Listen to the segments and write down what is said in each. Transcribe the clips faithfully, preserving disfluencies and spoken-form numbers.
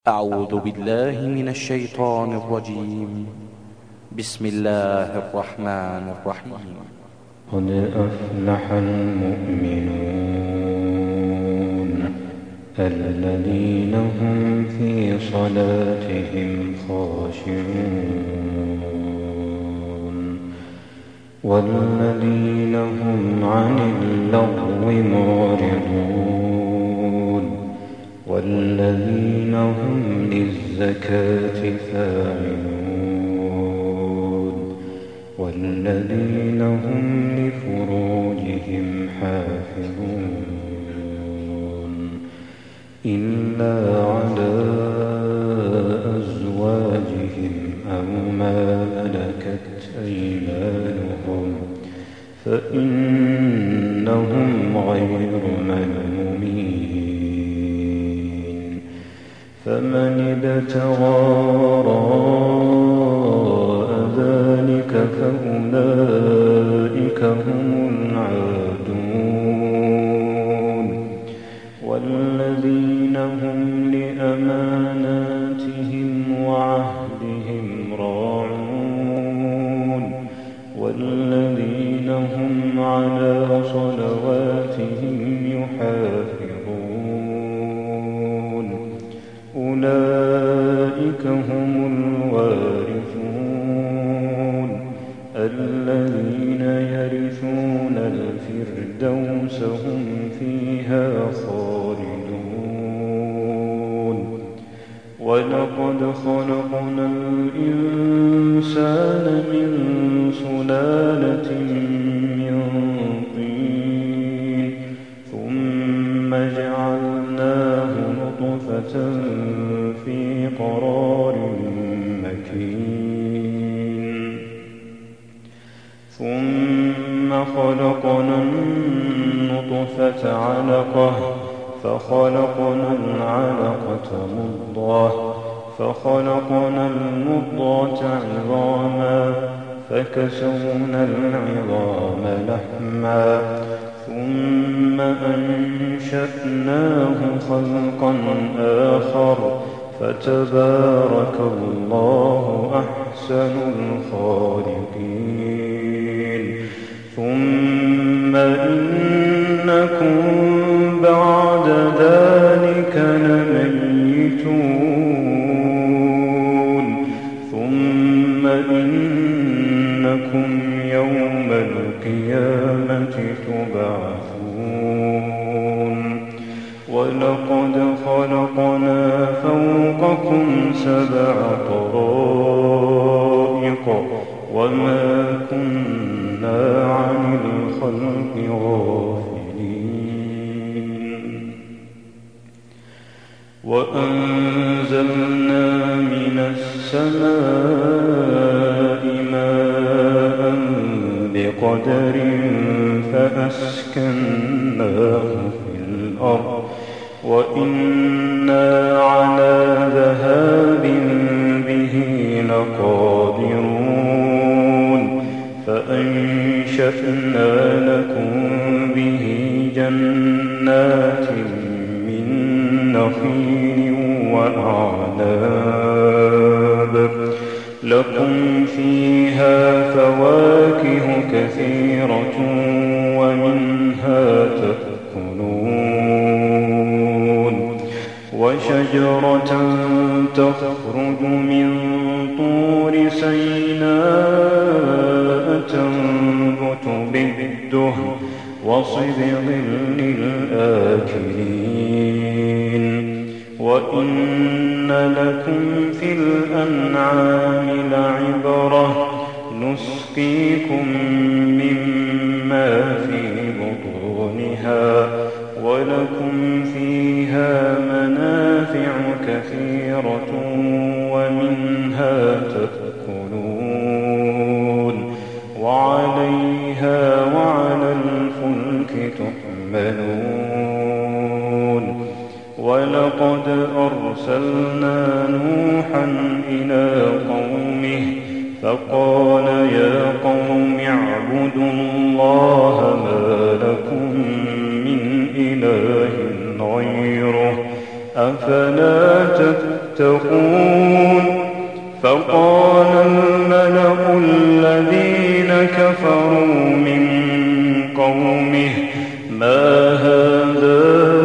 أعوذ بالله من الشيطان الرجيم. بسم الله الرحمن الرحيم. قد أفلح المؤمنون الذين هم في صلاتهم خاشعون والذين هم عن اللغو معرضون والذين هم للزكاة فاعلون والذين هم لفروجهم حافظون إلا على أزواجهم أو ما ملكت أيمانهم فإنهم غير ملومين. فمن ابتغى وراء ذلك فأولئك هم العادون والذين هم لأماناتهم وعهدهم راعون والذين هم على صلواتهم يحافظون أولئك هم الوارثون الذين يرثون الفردوس هم فيها خالدون. ولقد خلقنا الإنسان من سلالة من طين ثم جعلناه نطفة في قرار مكين ثم خلقنا النطفة علقة فخلقنا العلقة مضغة فخلقنا المضغة عظاما فكسونا العظام لحما ثم أنشأناه خلقا آخر فتبارك الله أحسن الخالقين. ثم إنكم بعد ذلك لميتون ثم إنكم يوم القيامة تبعثون. ولقد خلقنا فوقكم سبع طرائق وما كنا عن الخلق غافلين. وأنزلنا من السماء ماء بقدر فأسكناه في الأرض وإنا على ذهاب به لقادرون فأنشأنا لكم به جنات من نخيل وأعناب لكم فيها فواكه كثيرة ومنها تأكلون وشجرة تخرج من طور سيناء تنبت بالدهن وصبغ للآكلين. وإن لكم في الأنعام لعبرة نسقيكم مما في بطونها ولكم فيها منافع كثيرة ومنها تأكلون وعليها وعلى الفلك تحملون. ولقد أرسلنا نوحا إلى قومه فقال يا قوم اعبدوا الله ما لكم من إله غيره أفلا تتقون. تتقون فقال الملأ الذين كفروا من قومه ما هذا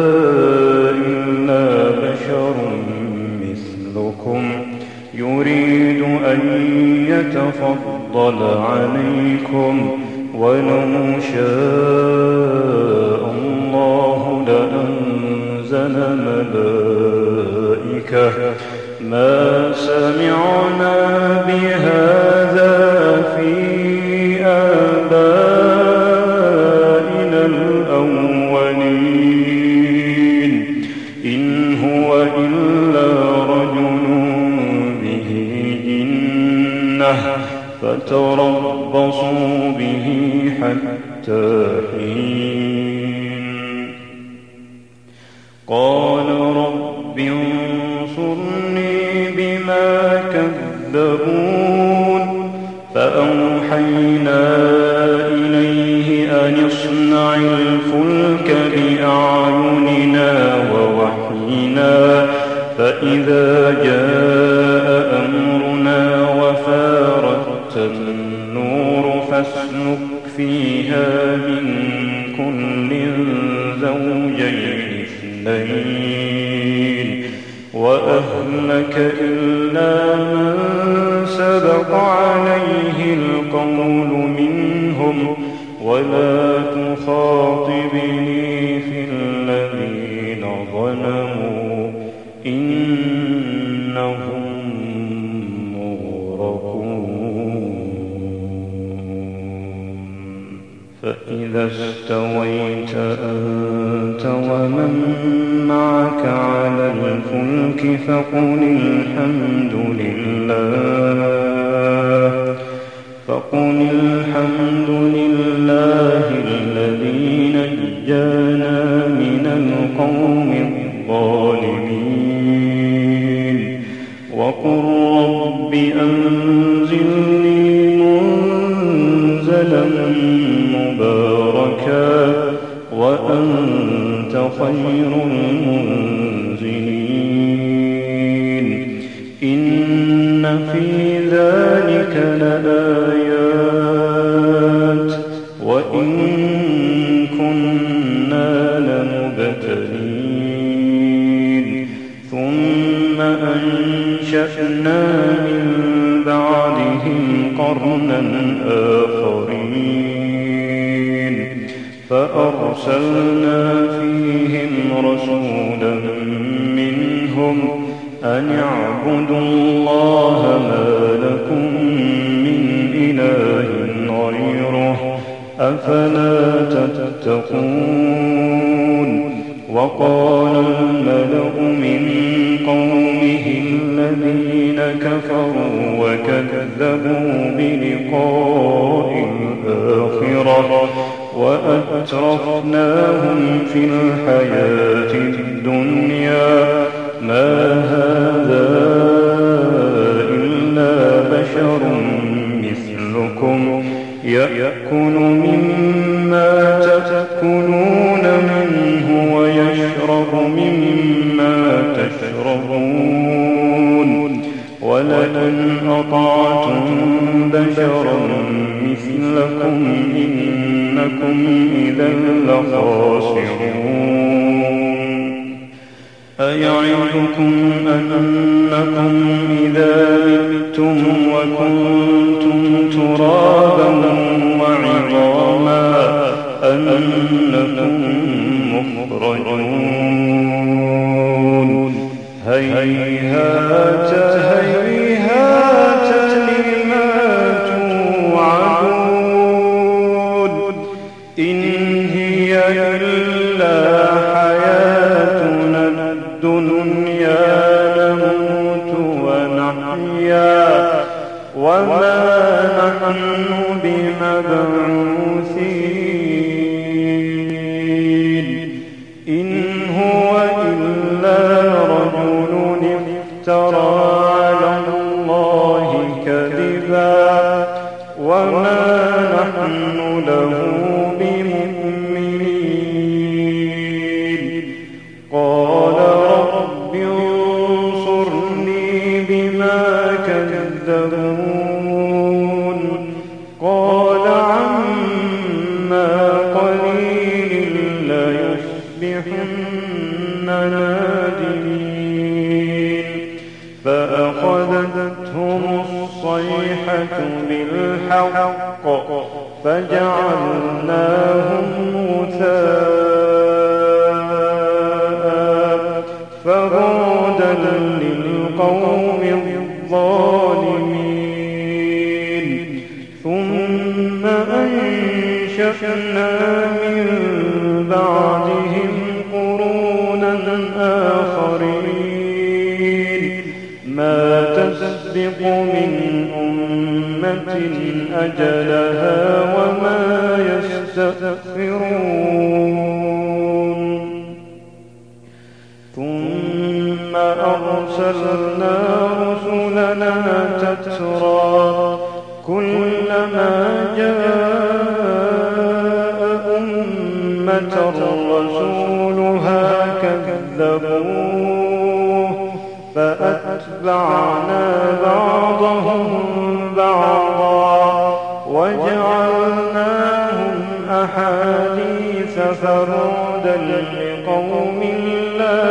إلا بشر مثلكم يريد أن يتفضل عليكم ولو شاء الله لأنزل ملائكة ما سمعنا بهذا في آبائنا الأولين إن هو إلا رجل به جنة فتربصوا به حتى حين قال رب انصرني بما كذبون فأوحينا إليه أن اصنع الفلك بأعيننا ووحينا فإذا جاء أمرنا وفارت النور فاسلك فيها من كل زوجين اثنين وأهلك إلا من سبق عليه القول منهم ولا تخاطبني في الذين ظلموا إنهم فإذا استويت أنت ومن معك على الفلك فقل الحمد لله فقل الحمد لله الذي نجانا من القوم الظالمين وقل رب أنزلني منزلا مباركا وأنت خير المنزلين إن في ذلك لآيات وإن كنا لمبتلين ثم أنشأنا من بعدهم قرنا آخرين فأرسلنا فيهم رسولا منهم أن اعبدوا الله ما لكم من إله غيره أفلا تتقون وقال الملأ من قومه الذين كفروا وكذبوا بلقاء الآخرة وأترفناهم في الحياة الدنيا ما هذا إلا بشر مثلكم يأكل مما تأكلون منه ويشرب مما تشربون ولئن أطعتم بشرا مثلكم إنكم إذا لخاسرون أيعدكم أنكم إذا متم وكنتم ترابا وعظاما أنكم مخرجون هيهات هيهات لما توعدون إن هي إلا حياتنا الدنيا نموت ونحيا وما نحن بمبعوثين إن هو إلا رجل افترى على الله كذبا وما نحن له بمؤمنين قال رب انصرني يكذبون قال عما قليل ليصبحن نادمين فأخذتهم الصيحة بالحق فجعلناهم غثاء فبعدا للقوم الظالمين ثم أنشأنا من بعدهم قرونا آخرين ما تسبق من أمة أجلها وما يستأخرون ثم أرسلنا رسلنا تترى كلما جاء أمة رسولها كذبوه فأتبعنا بعضهم بعضا وجعلناهم أحاديث فبعدا لقوم لا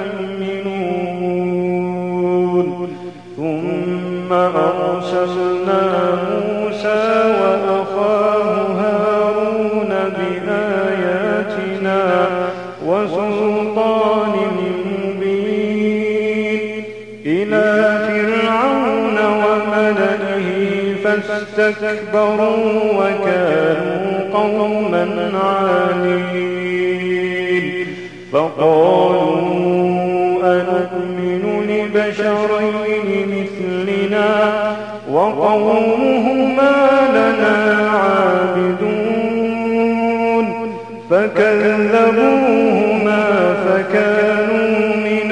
يؤمنون ثم أرسلنا موسى وأخاه هارون بآياتنا وسلطان مبين إلى فرعون وملئه فاستكبروا وكانوا قوما عالين فقالوا أنؤمن لبشرين مثلنا وقومهما لنا عابدون فكذبوهما فكانوا من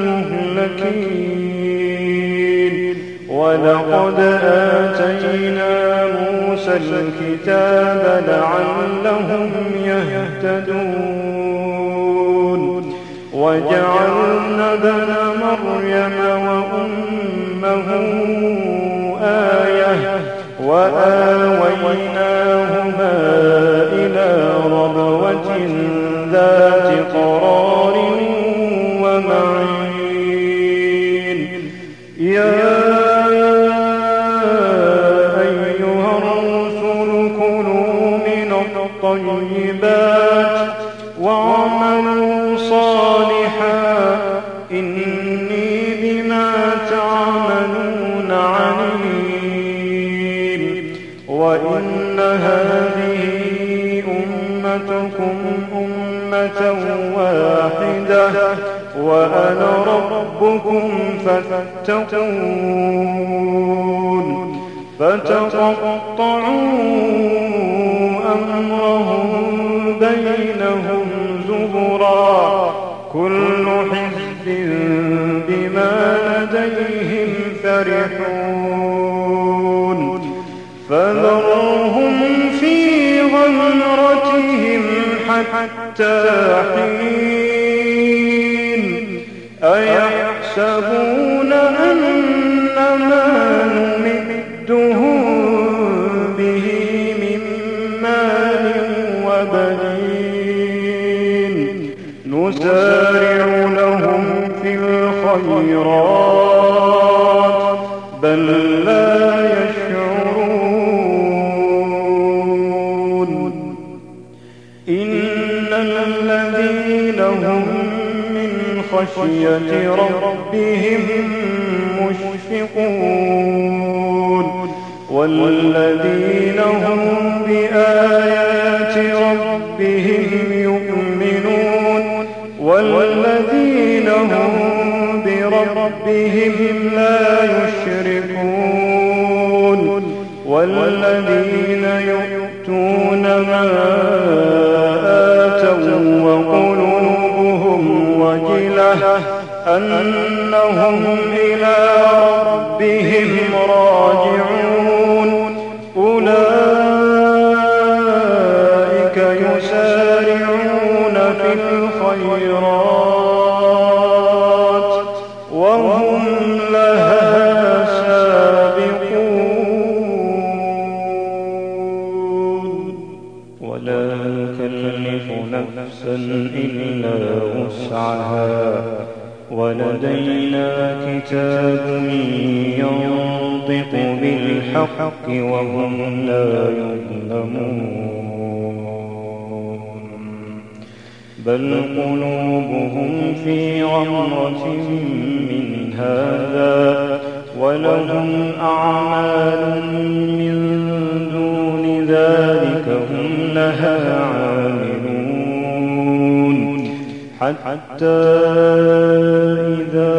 المهلكين ولقد آتينا موسى الكتاب لعلهم يهتدون وجعلنا ابن مريم وأمه آية وآويناهما إلى ربوة ذات قرار ومعين يا أيها الرسل كلوا من الطيبات واعملوا صالحا إني بما تعملون عليم وإن هذه أمتكم أمة واحدة وأنا ربكم فاتقون فتقطعوا أمرهم بينهم زبرا كل حزب بما لديهم فرحون فذرهم في غمرتهم حتى حين أيحسبون أن ما نمدهم به من مال وبنين نسارع لهم في الخيرات بل لا يشعرون إن الذين هم من خشية ربهم مشفقون والذين هم بآيات ربهم يؤمنون والذين هم بربهم لا يشركون والذين يؤتون ما آتوا وقلوبهم وجلة أنهم إلى ربهم راجعون أولئك يسارعون في الخيرات وهم لها سابقون الكتاب ينطق بالحق وهم لا يظلمون بل قلوبهم في غمرة من هذا ولهم أعمال من دون ذلك هم لها عاملون حتى إذا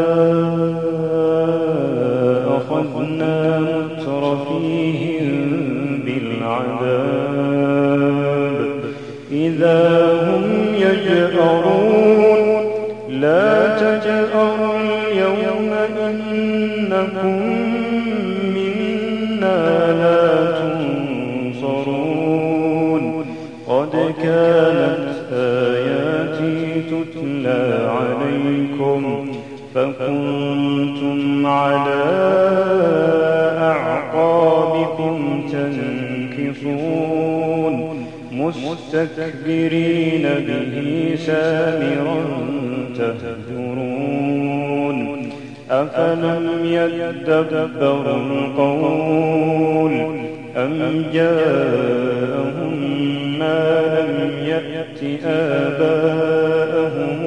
أخذنا مترفيهم بالعذاب إذا هم يجأرون لا تجأروا اليوم إنكم منا لا تنصرون قد كانت آياتي تتلى عليكم فكنتم على أعقابكم تنكصون مستكبرين به سامرا تهجرون أفلم يدبروا القول أم جاءهم ما لم يأت آباءهم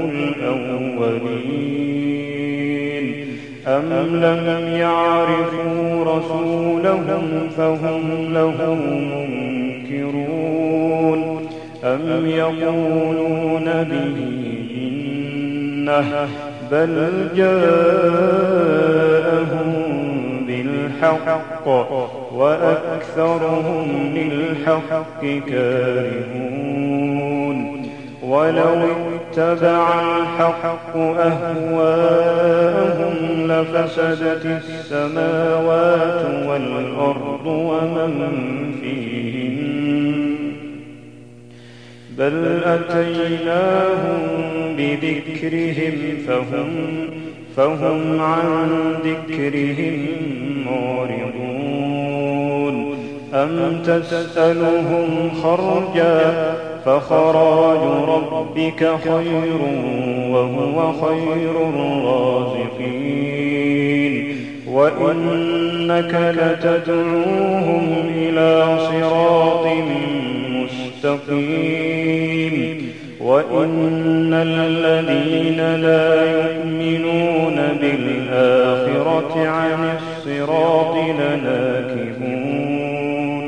الأولين أم لم يعرفوا رسولهم فهم له منكرون أم يقولون به إنه بل جاءهم بالحق وأكثرهم للحق كارهون ولو اتبع الحق أهواءهم لفسدت السماوات والأرض ومن فيهن بل أتيناهم بذكرهم فهم, فهم عن ذكرهم معرضون أم تسألهم خرجا فخراج ربك خير وهو خير الرازقين وإنك لتدعوهم إلى صراط مستقيم وإن الذين لا يؤمنون بالآخرة عن الصراط لناكبون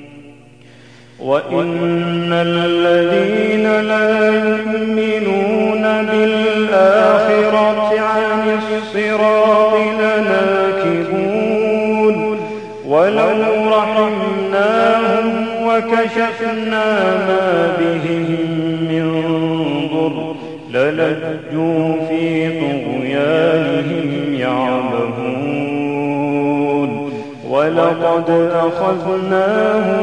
وإن الذين لا يؤمنون بالآخرة عن الصراط لناكبون ولو رحمناهم وكشفنا ما بهم من ضر للجوا في طغيانهم يعمهون ولقد أخذناهم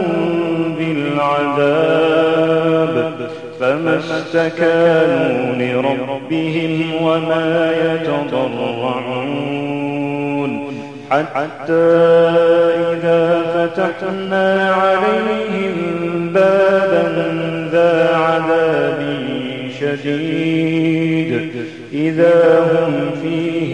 بالعذاب فما استكانوا لربهم وما يتضرعون حتى إذا فتحنا عليهم بابا ذا عذاب شديد إذا هم فيه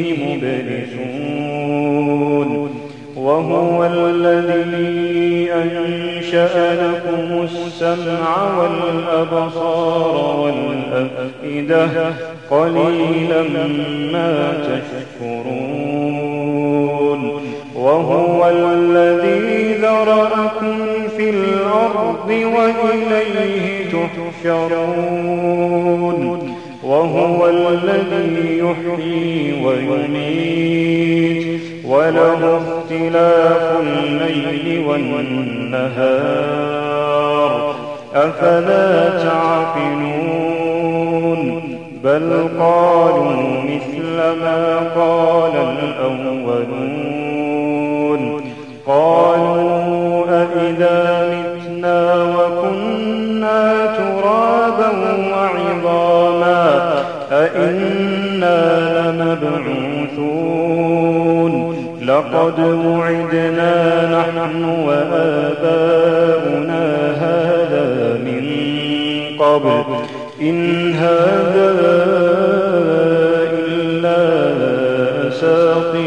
مبلسون وهو الذي أنشأ لكم السمع والأبصار والأفئدة قليلا ما تشكرون وهو الذي ذرأكم في الأرض وإليه تحشرون وهو الذي يحيي ويميت وله اختلاف الليل والنهار أفلا تعقلون بل قالوا مثل ما قال الأولون قالوا أئذا متنا وكنا ترابا وعظاما أئنا لمبعوثون لقد وعدنا نحن وآباؤنا هذا من قبل إن هذا إلا أساطير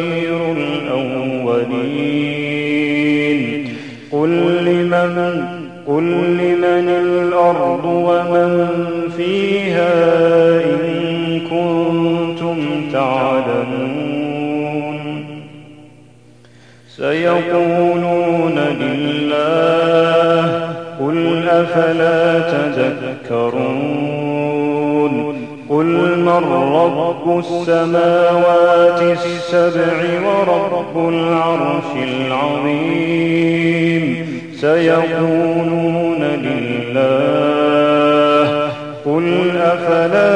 قل لمن الأرض ومن فيها إن كنتم تعلمون سيقولون لله قل أفلا تذكرون قل من رب السماوات السبع ورب العرش العظيم سيقولون لله قل أفلا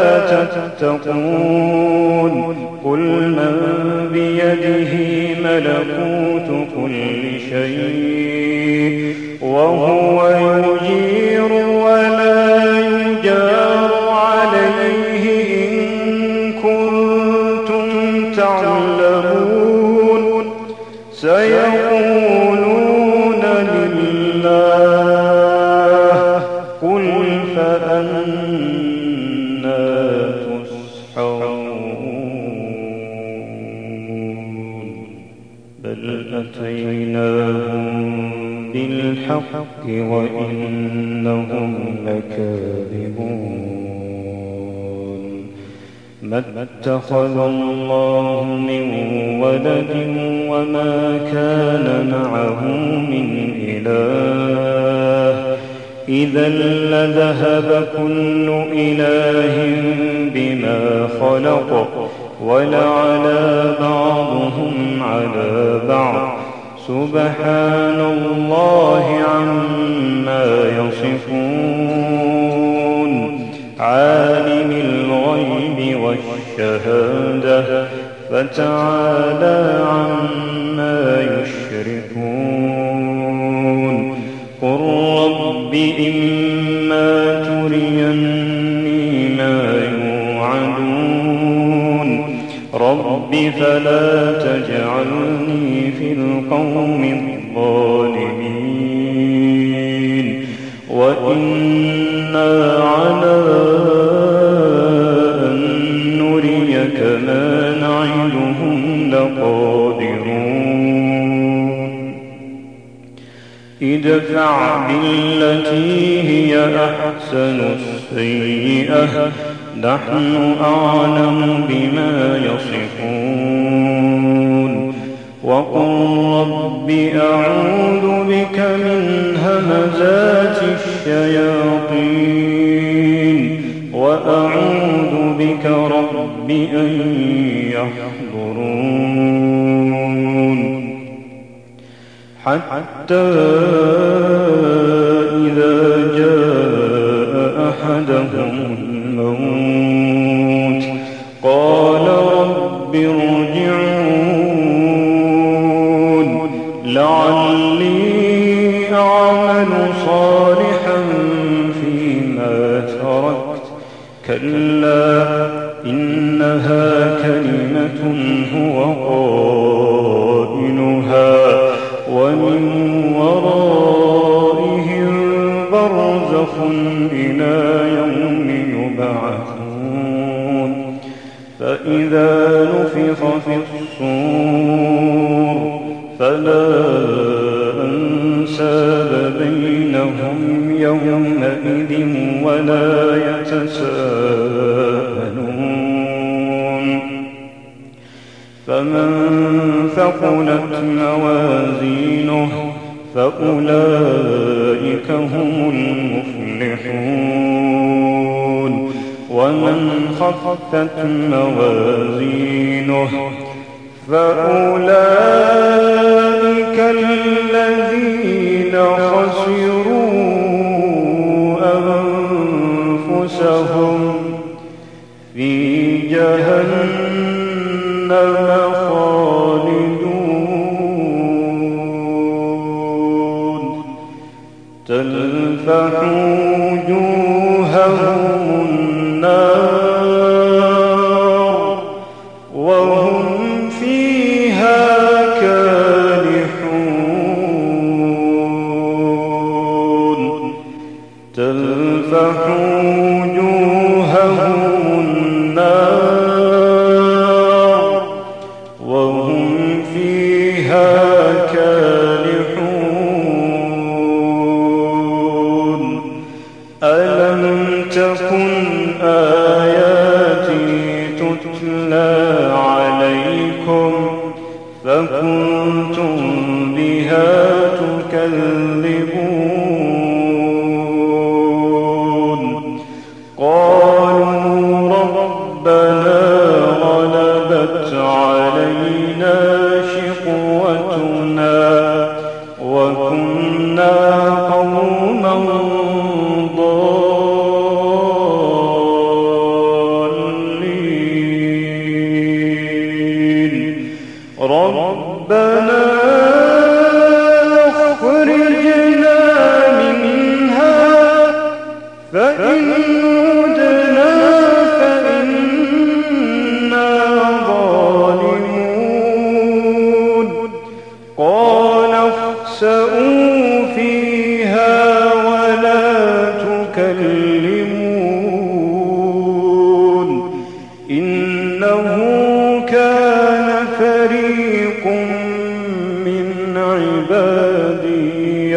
تتقون قل من بيده ملكوت كل شيء وهو يجير ولا يجار عليه إن كنتم تعلمون سيقولون لله قل فأنى تسحرون بل أتيناهم بالحق وإنهم لكاذبون ما اتخذ الله من ولد وما كان معه من إله إذا لذهب كل إله بما خلق ولعلى بعضهم على بعض سبحان الله عما يصفون عالم الغيب والشهادة فتعالى عما يشركون قل رب إما تريني ما يوعدون رب فلا تجعلني في القوم الظالمين وإنا على أن نريك ما نعدهم لقادرون ادفع بالتي هي أحسن السيئة نحن أعلم بما يصفون وقل رب أعوذ بك من همزات الشياطين وأعوذ بك رب أن يحضرون حتى إذا جاء أحدهم الموت قال رب ارجعون لعلي أعمل صالحا فيما تركت كلا إنها كلمة هو قائلها ومن ورائهم برزخ إلى يوم يبعثون فإذا نفخ في الصور فلا أنساب بينهم يومئذ ولا يتساءلون فمن ثقلت موازينه فأولئك هم المفلحون ومن خفت موازينه فأولئك الذين خسروا أنفسهم في جهنم خالدون تلفح وجوههم النار وهم فيها كالحون تلفح وجوههم النار وهم فيها كالحون فكنتم بها تكذبون قالوا ربنا غلبت علينا شقوتنا وكنا قوما ضالين ربنا اخرجنا منها فإن عدنا فإنا ظالمون قال اخسئوا فيها ولا تكلمون إنه كان فريق من عبادي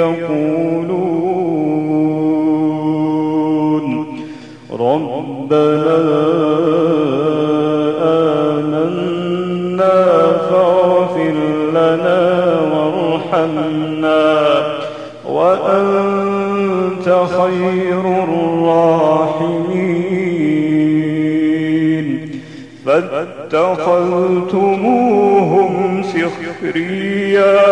يقولون ربنا آمنا فاغفر لنا وارحمنا وأنت خير الراحمين فاتخذتموهم سخريا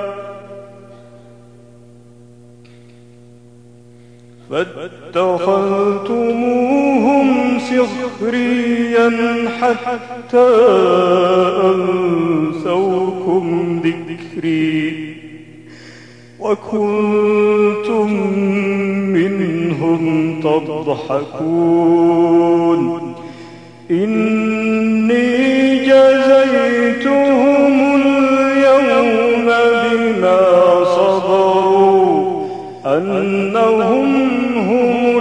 فاتخذتموهم سخريا حتى أنسوكم ذكري وكنتم منهم تضحكون إني جزيتهم اليوم بما صبروا أنهم هم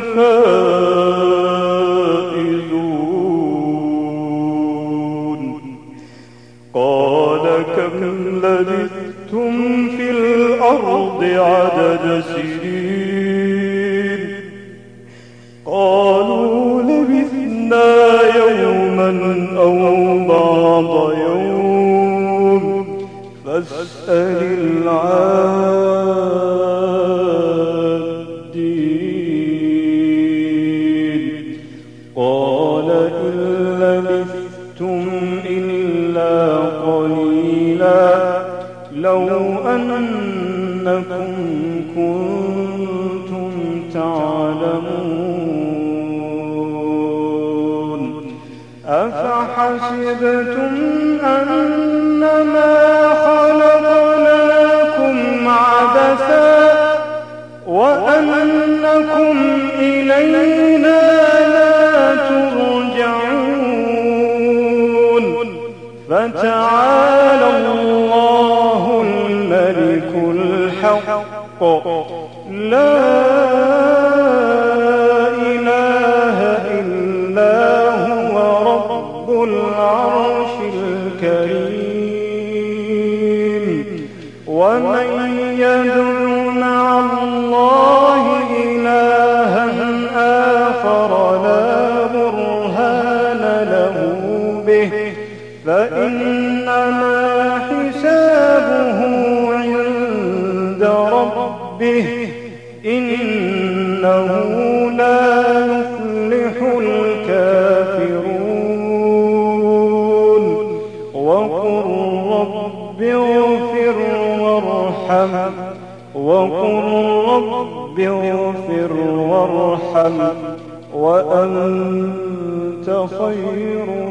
الفائزون قال كم لبثتم في الأرض عدد سنين قالوا لبثنا يوما أو بعض يوم فاسأل العادين قال إن لبثتم إلا قليلا لو أنكم كنتم تعلمون أفحسبتم أنما خلقناكم عبثا وأنكم إلينا لا ترجعون فتعالى الله الملك الحق لا إله إلا هو رب العرش الكريم ومن يدع مع الله إلها آخر لا برهان له به فإنما حسابه عند ربه إنه لا يفلح الكافرون وقل رب اغفر وارحم وقل رب اغفر وارحم وأنت خير